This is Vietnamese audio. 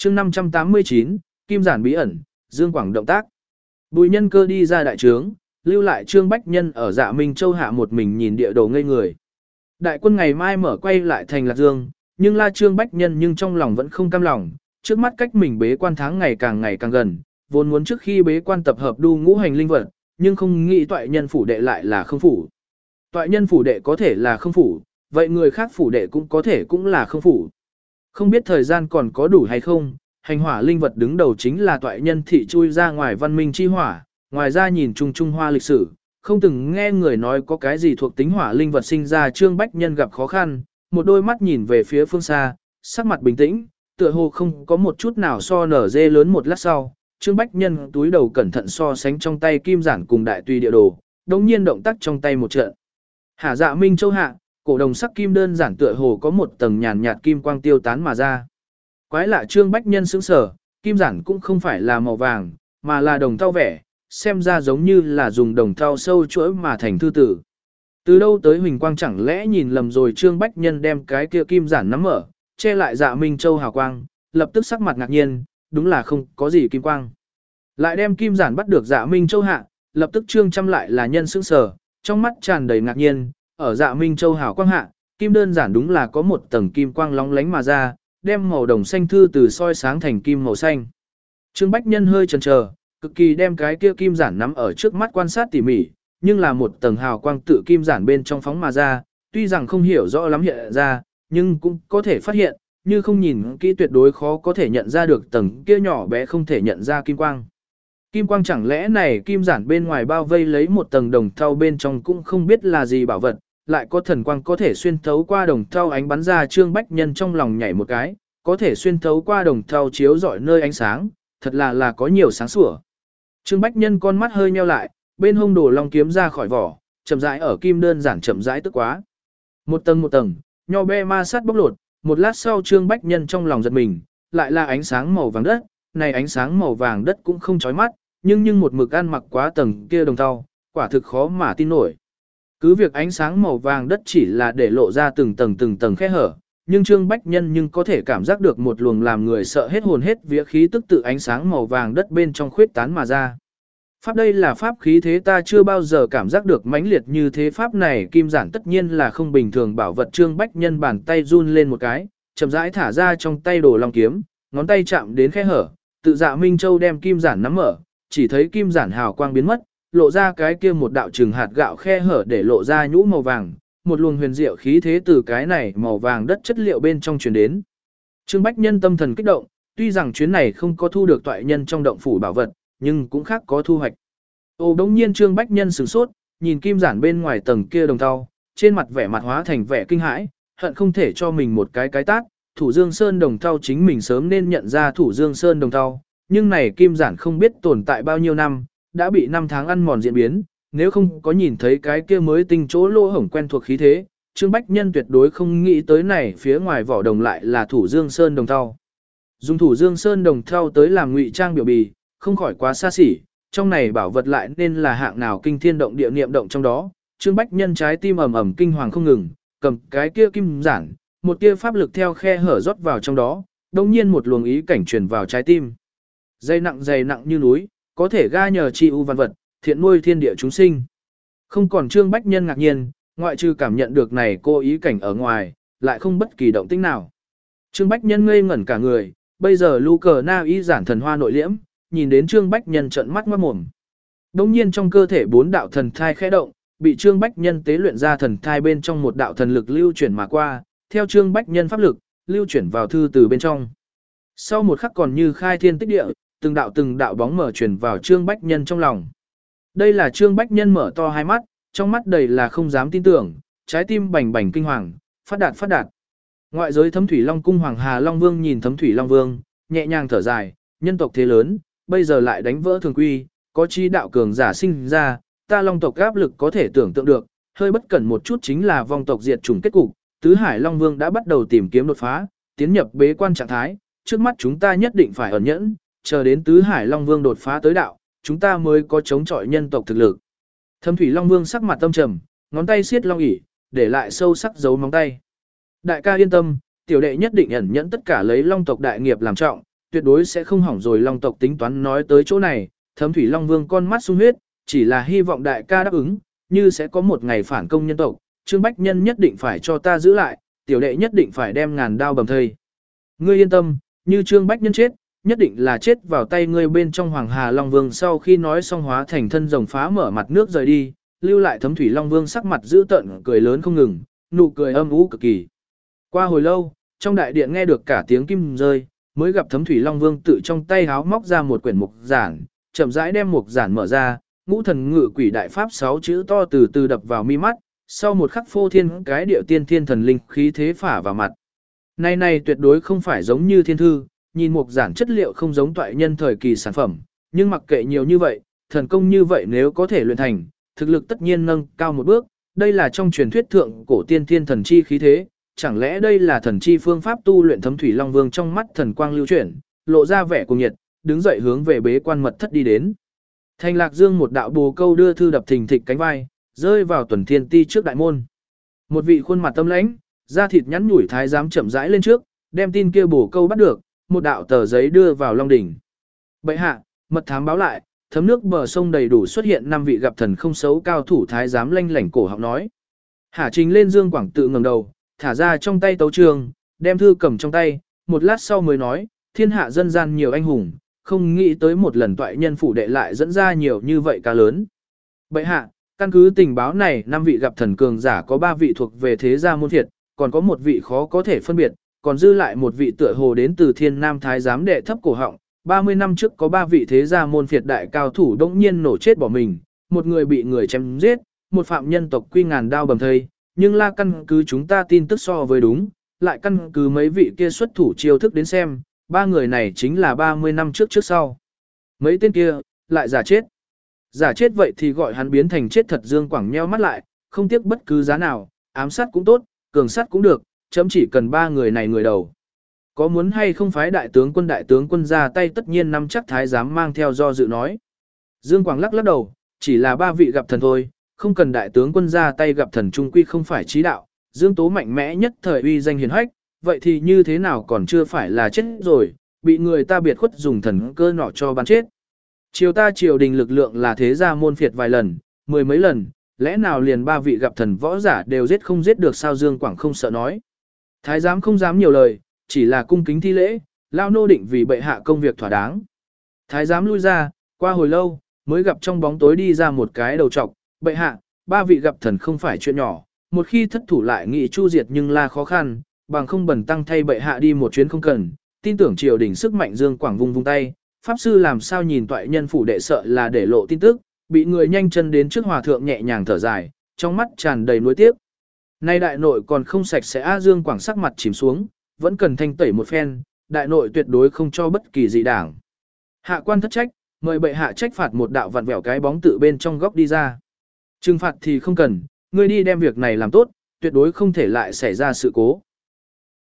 chương 589, Kim Giản bí ẩn, Dương Quảng động tác. Bùi Nhân Cơ đi ra đại trướng, lưu lại Trương Bách Nhân ở Dạ Minh Châu hạ một mình nhìn địa đồ ngây người. Đại quân ngày mai mở quay lại thành Lạc Dương, nhưng la Trương Bách Nhân nhưng trong lòng vẫn không cam lòng, trước mắt cách mình bế quan tháng ngày càng gần, vốn muốn trước khi bế quan tập hợp đu ngũ hành linh vật, nhưng không nghĩ toại nhân phủ đệ lại là không phủ. Toại nhân phủ đệ có thể là không phủ, vậy người khác phủ đệ cũng có thể cũng là không phủ. Không biết thời gian còn có đủ hay không, hành hỏa linh vật đứng đầu chính là toại nhân thị chui ra ngoài văn minh chi hỏa, ngoài ra nhìn chung Trung Hoa lịch sử, không từng nghe người nói có cái gì thuộc tính hỏa linh vật sinh ra. Trương Bách Nhân gặp khó khăn, một đôi mắt nhìn về phía phương xa, sắc mặt bình tĩnh, tựa hồ không có một chút nào so nở dê lớn. Một lát sau, Trương Bách Nhân túi đầu cẩn thận so sánh trong tay Kim Giản cùng đại tùy địa đồ, đồng nhiên động tác trong tay một trận. Hạ Dạ Minh Châu hạ, cổ đồng sắc kim đơn giản tựa hồ có một tầng nhàn nhạt kim quang tiêu tán mà ra. Quái lạ, Trương Bách Nhân sững sờ, kim giản cũng không phải là màu vàng, mà là đồng thau vẻ, xem ra giống như là dùng đồng thau sâu chuỗi mà thành thư tử. Từ đâu tới huỳnh quang, chẳng lẽ nhìn lầm rồi? Trương Bách Nhân đem cái kia kim giản nắm mở, che lại Dạ Minh Châu hào quang, lập tức sắc mặt ngạc nhiên, đúng là không có gì kim quang. Lại đem kim giản bắt được Dạ Minh Châu hạ, lập tức Trương Chăm lại là nhân sững sờ, trong mắt tràn đầy ngạc nhiên, ở Dạ Minh Châu hào quang hạ, kim đơn giản đúng là có một tầng kim quang lóng lánh mà ra, đem màu đồng xanh thư từ soi sáng thành kim màu xanh. Trương Bách Nhân hơi chần chờ, cực kỳ đem cái kia kim giản nắm ở trước mắt quan sát tỉ mỉ, nhưng là một tầng hào quang tự kim giản bên trong phóng mà ra, tuy rằng không hiểu rõ lắm hiện ra, nhưng cũng có thể phát hiện, như không nhìn kỹ tuyệt đối khó có thể nhận ra được tầng kia nhỏ bé không thể nhận ra kim quang. Kim quang chẳng lẽ này kim giản bên ngoài bao vây lấy một tầng đồng thau, bên trong cũng không biết là gì bảo vật, lại có thần quang có thể xuyên thấu qua đồng thau ánh bắn ra. Trương Bách Nhân trong lòng nhảy một cái, có thể xuyên thấu qua đồng thau chiếu rọi nơi ánh sáng, thật là có nhiều sáng sủa. Trương Bách Nhân con mắt hơi nheo lại, bên hông đồ long kiếm ra khỏi vỏ, chậm rãi ở kim đơn giản chậm rãi tức quá. Một tầng, nho be ma sát bóc lột, một lát sau Trương Bách Nhân trong lòng giật mình, lại là ánh sáng màu vàng đất, này ánh sáng màu vàng đất cũng không chói mắt, nhưng một mực ăn mặc quá tầng kia đồng thau, quả thực khó mà tin nổi. Cứ việc ánh sáng màu vàng đất chỉ là để lộ ra từng tầng khe hở, nhưng Trương Bách Nhân nhưng có thể cảm giác được một luồng làm người sợ hết hồn hết vía khí tức tự ánh sáng màu vàng đất bên trong khuyết tán mà ra. Pháp đây là pháp khí thế, ta chưa bao giờ cảm giác được mãnh liệt như thế. Pháp này kim giản tất nhiên là không bình thường bảo vật. Trương Bách Nhân bàn tay run lên một cái, chậm rãi thả ra trong tay đồ long kiếm, ngón tay chạm đến khe hở, tự Dạ Minh Châu đem kim giản nắm mở, chỉ thấy kim giản hào quang biến mất, lộ ra cái kia một đạo trừng hạt gạo khe hở để lộ ra nhũ màu vàng, một luồng huyền diệu khí thế từ cái này màu vàng đất chất liệu bên trong truyền đến. Trương Bách Nhân tâm thần kích động, tuy rằng chuyến này không có thu được toại nhân trong động phủ bảo vật, nhưng cũng khác có thu hoạch. Đống nhiên Trương Bách Nhân sửng sốt, nhìn kim giản bên ngoài tầng kia đồng thau, trên mặt vẻ mặt hóa thành vẻ kinh hãi, hận không thể cho mình một cái tát. Thủ Dương Sơn đồng thau chính mình sớm nên nhận ra Thủ Dương Sơn đồng thau, nhưng này kim giản không biết tồn tại bao nhiêu năm, đã bị 5 tháng ăn mòn diễn biến, nếu không có nhìn thấy cái kia mới tinh chỗ lỗ hổng quen thuộc khí thế, Trương Bách Nhân tuyệt đối không nghĩ tới này phía ngoài vỏ đồng lại là Thủ Dương Sơn đồng thau. Dùng Thủ Dương Sơn đồng thau tới làm ngụy trang biểu bì, không khỏi quá xa xỉ, trong này bảo vật lại nên là hạng nào kinh thiên động địa niệm động trong đó. Trương Bách Nhân trái tim ầm ầm kinh hoàng không ngừng, cầm cái kia kim giản, một tia pháp lực theo khe hở rót vào trong đó, đồng nhiên một luồng ý cảnh truyền vào trái tim. Dày nặng như núi, có thể ga nhờ chi u văn vật, thiện nuôi thiên địa chúng sinh. Không còn Trương Bách Nhân ngạc nhiên, ngoại trừ cảm nhận được này cô ý cảnh ở ngoài, lại không bất kỳ động tĩnh nào. Trương Bách Nhân ngây ngẩn cả người, bây giờ Lu Cờ Na Y giản thần hoa nội liễm, nhìn đến Trương Bách Nhân trợn mắt ngoác mồm. Đông nhiên trong cơ thể 4 đạo thần thai khẽ động, bị Trương Bách Nhân tế luyện ra thần thai bên trong một đạo thần lực lưu chuyển mà qua, theo Trương Bách Nhân pháp lực, lưu chuyển vào thư từ bên trong. Sau một khắc còn như khai thiên tích địa, từng đạo bóng mở truyền vào Trương Bách Nhân trong lòng. Đây là Trương Bách Nhân mở to hai mắt, trong mắt đầy là không dám tin tưởng, trái tim bành bành kinh hoàng, phát đạt. Ngoại giới Thấm Thủy Long cung Hoàng Hà Long Vương nhìn Thấm Thủy Long Vương, nhẹ nhàng thở dài, nhân tộc thế lớn, bây giờ lại đánh vỡ thường quy, có chi đạo cường giả sinh ra, ta Long tộc áp lực có thể tưởng tượng được, hơi bất cẩn một chút chính là vong tộc diệt chủng kết cục. Tứ Hải Long Vương đã bắt đầu tìm kiếm đột phá, tiến nhập bế quan trạng thái, trước mắt chúng ta nhất định phải ẩn nhẫn, chờ đến Tứ Hải Long Vương đột phá tới đạo, chúng ta mới có chống chọi nhân tộc thực lực. Thâm Thủy Long Vương sắc mặt tâm trầm, ngón tay siết long ỷ, để lại sâu sắc dấu móng tay. Đại ca yên tâm, tiểu đệ nhất định ẩn nhẫn tất cả lấy Long tộc đại nghiệp làm trọng, tuyệt đối sẽ không hỏng rồi Long tộc tính toán nói tới chỗ này, Thấm Thủy Long Vương con mắt sung huyết, chỉ là hy vọng đại ca đáp ứng, như sẽ có một ngày phản công nhân tộc, Trương Bách Nhân nhất định phải cho ta giữ lại, tiểu đệ nhất định phải đem ngàn đao bầm thây. Ngươi yên tâm, như Trương Bách Nhân chết, nhất định là chết vào tay ngươi bên trong Hoàng Hà Long Vương. Sau khi nói xong hóa thành thân rồng phá mở mặt nước rời đi, lưu lại Thấm Thủy Long Vương sắc mặt dữ tợn cười lớn không ngừng, nụ cười âm u cực kỳ. Qua hồi lâu, trong đại điện nghe được cả tiếng kim rơi, mới gặp Thấm Thủy Long Vương tự trong tay háo móc ra một quyển mục giản, chậm rãi đem mục giản mở ra, Ngũ Thần Ngự Quỷ Đại Pháp 6 chữ to từ từ đập vào mi mắt, sau một khắc phô thiên cái điệu tiên thiên thần linh khí thế phả vào mặt. Này tuyệt đối không phải giống như thiên thư, nhìn mục giản chất liệu không giống toại nhân thời kỳ sản phẩm, nhưng mặc kệ nhiều như vậy, thần công như vậy nếu có thể luyện thành, thực lực tất nhiên nâng cao một bước, đây là trong truyền thuyết thượng cổ tiên thiên thần chi khí thế, chẳng lẽ đây là thần chi phương pháp tu luyện? Thấm Thủy Long Vương trong mắt thần quang lưu chuyển, lộ ra vẻ cuồng nhiệt, đứng dậy hướng về bế quan mật thất đi đến. Thanh Lạc Dương một đạo bồ câu đưa thư đập thình thịch cánh vai, rơi vào Tuần Thiên Ti trước đại môn. Một vị khuôn mặt tâm lãnh, da thịt nhắn nhủi thái giám chậm rãi lên trước, đem tin kia bồ câu bắt được, một đạo tờ giấy đưa vào Long đỉnh. Bệ hạ, mật thám báo lại, thấm nước bờ sông đầy đủ xuất hiện 5 vị gặp thần không xấu cao thủ. Thái giám lanh lảnh cổ họng nói. Hà Trình lên Dương Quảng tự ngẩng đầu, thả ra trong tay tấu trường, đem thư cầm trong tay, một lát sau mới nói, thiên hạ dân gian nhiều anh hùng, không nghĩ tới một lần toại nhân phủ đệ lại dẫn ra nhiều như vậy cá lớn. Bệ hạ, căn cứ tình báo này 5 vị gặp thần cường giả có 3 vị thuộc về thế gia môn phiệt, còn có một vị khó có thể phân biệt, còn dư lại một vị tựa hồ đến từ Thiên Nam Thái giám đệ thấp cổ họng. 30 năm trước có 3 vị thế gia môn phiệt đại cao thủ đống nhiên nổ chết bỏ mình, một người bị người chém giết, một phạm nhân tộc quy ngàn đao bầm thây, nhưng là căn cứ chúng ta tin tức so với đúng, lại căn cứ mấy vị kia xuất thủ chiêu thức đến xem, 3 người này chính là 30 năm trước sau. Mấy tên kia, lại giả chết. Giả chết vậy thì gọi hắn biến thành chết thật. Dương Quảng nheo mắt lại, không tiếc bất cứ giá nào, ám sát cũng tốt, cường sát cũng được, chấm chỉ cần 3 người này người đầu. Có muốn hay không phái đại tướng quân ra tay? Tất nhiên nắm chắc thái giám mang theo do dự nói. Dương Quảng lắc lắc đầu, chỉ là 3 vị gặp thần thôi, không cần đại tướng quân ra tay. Gặp thần trung quy không phải trí đạo, Dương Tố mạnh mẽ nhất thời uy danh hiển hách, vậy thì như thế nào còn chưa phải là chết rồi, bị người ta biệt khuất dùng thần cơ nọ cho bắn chết. Triều đình lực lượng là thế gia môn phiệt vài lần, 10 mấy lần, lẽ nào liền 3 vị gặp thần võ giả đều giết không giết được sao? Dương Quảng không sợ nói. Thái giám không dám nhiều lời, chỉ là cung kính thi lễ, lao nô định vì bệ hạ công việc thỏa đáng. Thái giám lui ra, qua hồi lâu, mới gặp trong bóng tối đi ra một cái đầu trọc. Bệ hạ, 3 vị gặp thần không phải chuyện nhỏ, một khi thất thủ lại nghị chu diệt nhưng là khó khăn, bằng không bẩn tăng thay bệ hạ đi một chuyến không cần, tin tưởng triều đình sức mạnh. Dương Quảng vung tay, pháp sư làm sao nhìn toại nhân phủ đệ sợ là để lộ tin tức, bị người nhanh chân đến trước hòa thượng nhẹ nhàng thở dài, trong mắt tràn đầy nuối tiếc. Nay đại nội còn không sạch sẽ. Dương Quảng sắc mặt chìm xuống, vẫn cần thanh tẩy một phen, đại nội tuyệt đối không cho bất kỳ gì đảng. Hạ quan thất trách, mời bệ hạ trách phạt. Một đạo vặn vẹo cái bóng tự bên trong góc đi ra. Trừng phạt thì không cần, ngươi đi đem việc này làm tốt, tuyệt đối không thể lại xảy ra sự cố.